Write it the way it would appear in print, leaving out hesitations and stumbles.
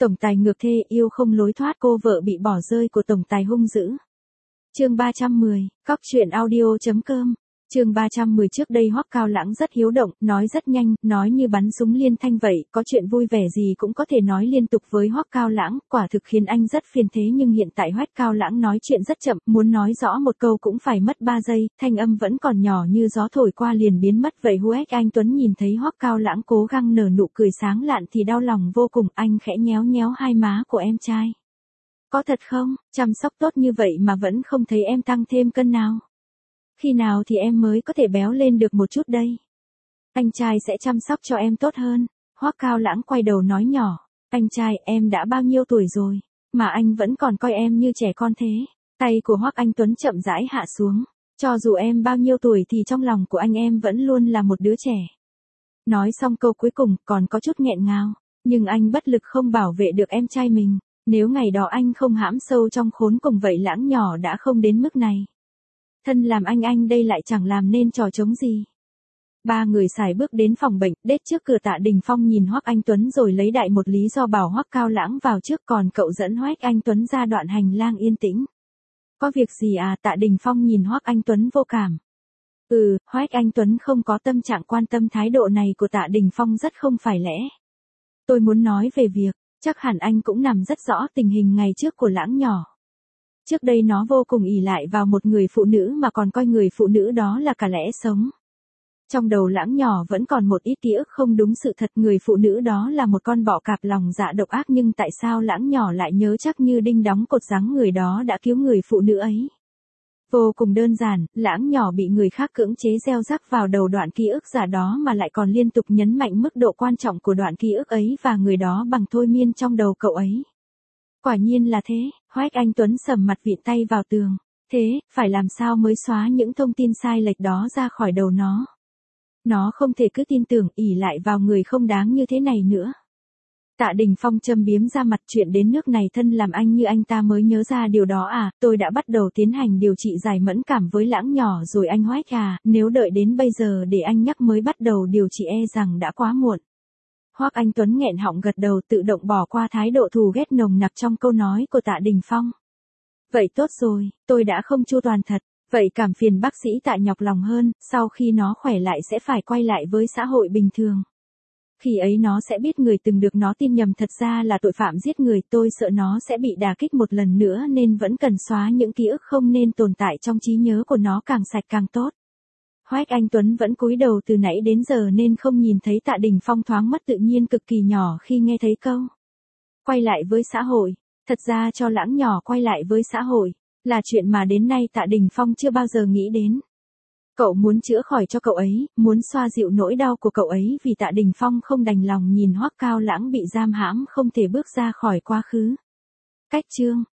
Tổng tài ngược thê yêu không lối thoát, cô vợ bị bỏ rơi của tổng tài hung dữ. Chương 310, Cóc truyện audio.com. Chương 310. Trước đây Hoắc Cao Lãng rất hiếu động, nói rất nhanh, nói như bắn súng liên thanh vậy, có chuyện vui vẻ gì cũng có thể nói liên tục với Hoắc Cao Lãng, quả thực khiến anh rất phiền. Thế nhưng hiện tại Hoắc Cao Lãng nói chuyện rất chậm, muốn nói rõ một câu cũng phải mất 3 giây, thanh âm vẫn còn nhỏ như gió thổi qua liền biến mất vậy. Hoắc Anh Tuấn nhìn thấy Hoắc Cao Lãng cố gắng nở nụ cười sáng lạn thì đau lòng vô cùng, anh khẽ nhéo nhéo hai má của em trai. Có thật không, chăm sóc tốt như vậy mà vẫn không thấy em tăng thêm cân nào? Khi nào thì em mới có thể béo lên được một chút đây? Anh trai sẽ chăm sóc cho em tốt hơn. Hoắc Cao Lãng quay đầu nói nhỏ, anh trai em đã bao nhiêu tuổi rồi, mà anh vẫn còn coi em như trẻ con thế. Tay của Hoắc Anh Tuấn chậm rãi hạ xuống, cho dù em bao nhiêu tuổi thì trong lòng của anh em vẫn luôn là một đứa trẻ. Nói xong câu cuối cùng còn có chút nghẹn ngào, nhưng anh bất lực không bảo vệ được em trai mình. Nếu ngày đó anh không hãm sâu trong khốn cùng vậy Lãng nhỏ đã không đến mức này. Thân làm anh đây lại chẳng làm nên trò trống gì. Ba người xài bước đến phòng bệnh, đết trước cửa Tạ Đình Phong nhìn Hoắc Anh Tuấn rồi lấy đại một lý do bảo Hoắc Cao Lãng vào trước, còn cậu dẫn Hoắc Anh Tuấn ra đoạn hành lang yên tĩnh. Có việc gì à? Tạ Đình Phong nhìn Hoắc Anh Tuấn vô cảm. Hoắc Anh Tuấn không có tâm trạng quan tâm, thái độ này của Tạ Đình Phong rất không phải lẽ. Tôi muốn nói về việc, chắc hẳn anh cũng nằm rất rõ tình hình ngày trước của Lãng nhỏ. Trước đây nó vô cùng ỷ lại vào một người phụ nữ mà còn coi người phụ nữ đó là cả lẽ sống. Trong đầu Lãng nhỏ vẫn còn một ít ký ức không đúng sự thật, người phụ nữ đó là một con bọ cạp lòng dạ độc ác, nhưng tại sao Lãng nhỏ lại nhớ chắc như đinh đóng cột rằng người đó đã cứu người phụ nữ ấy? Vô cùng đơn giản, Lãng nhỏ bị người khác cưỡng chế gieo rắc vào đầu đoạn ký ức giả đó mà lại còn liên tục nhấn mạnh mức độ quan trọng của đoạn ký ức ấy và người đó bằng thôi miên trong đầu cậu ấy. Quả nhiên là thế, Hoắc Anh Tuấn sầm mặt vịn tay vào tường. Thế, phải làm sao mới xóa những thông tin sai lệch đó ra khỏi đầu nó? Nó không thể cứ tin tưởng ỷ lại vào người không đáng như thế này nữa. Tạ Đình Phong châm biếm ra mặt, chuyện đến nước này thân làm anh như anh ta mới nhớ ra điều đó à? Tôi đã bắt đầu tiến hành điều trị giải mẫn cảm với Lãng nhỏ rồi anh Hoắc à, nếu đợi đến bây giờ để anh nhắc mới bắt đầu điều trị e rằng đã quá muộn. Hoắc Anh Tuấn nghẹn họng gật đầu, tự động bỏ qua thái độ thù ghét nồng nặc trong câu nói của Tạ Đình Phong. Vậy tốt rồi, tôi đã không chu toàn thật, vậy cảm phiền bác sĩ Tạ nhọc lòng hơn, sau khi nó khỏe lại sẽ phải quay lại với xã hội bình thường. Khi ấy nó sẽ biết người từng được nó tin nhầm thật ra là tội phạm giết người, tôi sợ nó sẽ bị đả kích một lần nữa nên vẫn cần xóa những ký ức không nên tồn tại trong trí nhớ của nó, càng sạch càng tốt. Hoắc Anh Tuấn vẫn cúi đầu từ nãy đến giờ nên không nhìn thấy Tạ Đình Phong thoáng mất tự nhiên cực kỳ nhỏ khi nghe thấy câu quay lại với xã hội. Thật ra cho Lãng nhỏ quay lại với xã hội là chuyện mà đến nay Tạ Đình Phong chưa bao giờ nghĩ đến. Cậu muốn chữa khỏi cho cậu ấy, muốn xoa dịu nỗi đau của cậu ấy, vì Tạ Đình Phong không đành lòng nhìn Hoắc Cao Lãng bị giam hãm không thể bước ra khỏi quá khứ. Cách chương